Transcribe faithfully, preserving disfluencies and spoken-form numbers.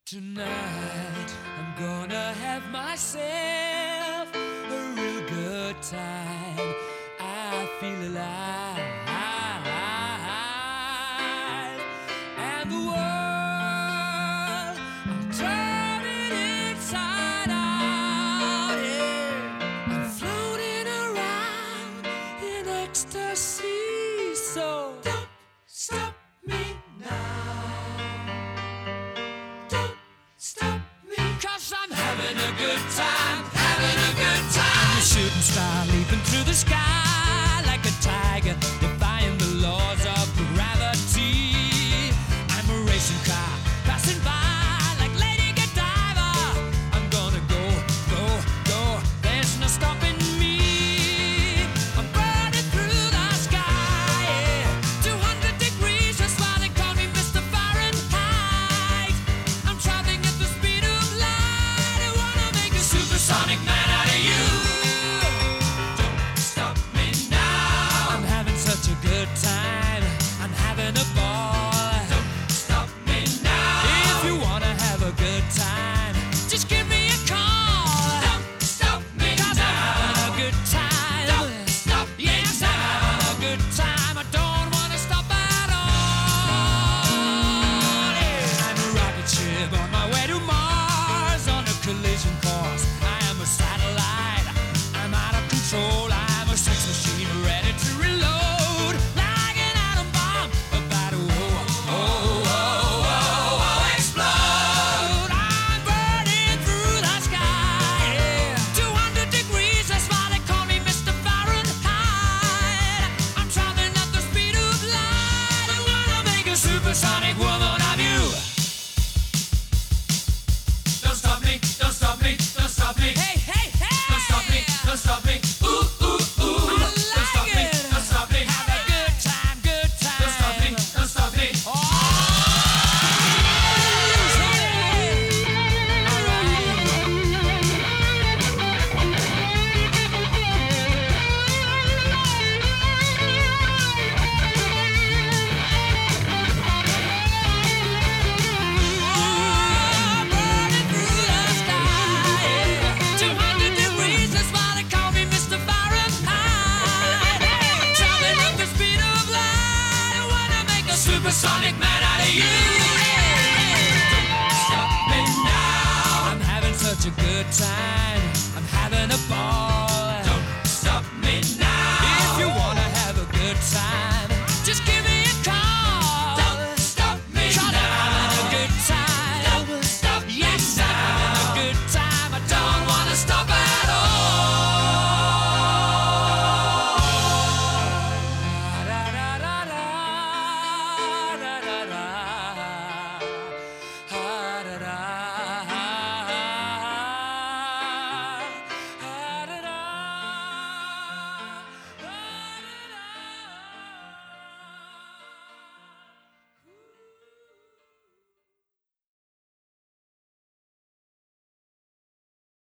Tonight I'm gonna have myself a real good time. I feel alive, and the world, I'll turn it inside out. Yeah. I'm floating around in ecstasy, so don't stop me now. Stop me, cause I'm having a good time, having a good time. I'm a shooting star leaping through the sky like a tiger, defying the laws of gravity. I'm a racing car passing by like Lady Godiva. I'm gonna go, go, go, there's no stopping me. I'm burning through the sky, yeah. two hundred degrees, that's why they call me Mister Fahrenheit. I'm traveling at the speed of light. I wanna make a supersonic man out of you. Don't stop me now. I'm having such a good time. I'm having a ball. Don't stop me now. If you wanna have a good time, just give me a call. Don't stop me now. 'Cause I'm having a good time. Don't stop me now. Yes, I'm having a good time. I don't wanna stop at all. Yeah. I'm a rocket ship on my way to Mars on a collision course. I am a satellite. I'm out of control. I'm a sex machine ready to reload like an atom bomb about to oh, oh, oh, oh, oh, explode. I'm burning through the sky, yeah. two hundred degrees, that's why they call me Mister Fahrenheit. I'm traveling at the speed of light. I wanna make a supersonic woman of you. Don't stop me, don't stop me, don't stop me. Hey, hey, hey! Don't stop me, don't stop me. Ooh, ooh, ooh. I like don't stop me, it. Don't stop me. Have a good time, good time. Don't stop me, don't stop me. Oh, burning through the sky, yeah. two hundred degrees, that's why they call me Mister Fahrenheit. I'm traveling at the speed of light. I wanna make a supersonic man out of you. Don't stop me now. I'm having such a good time.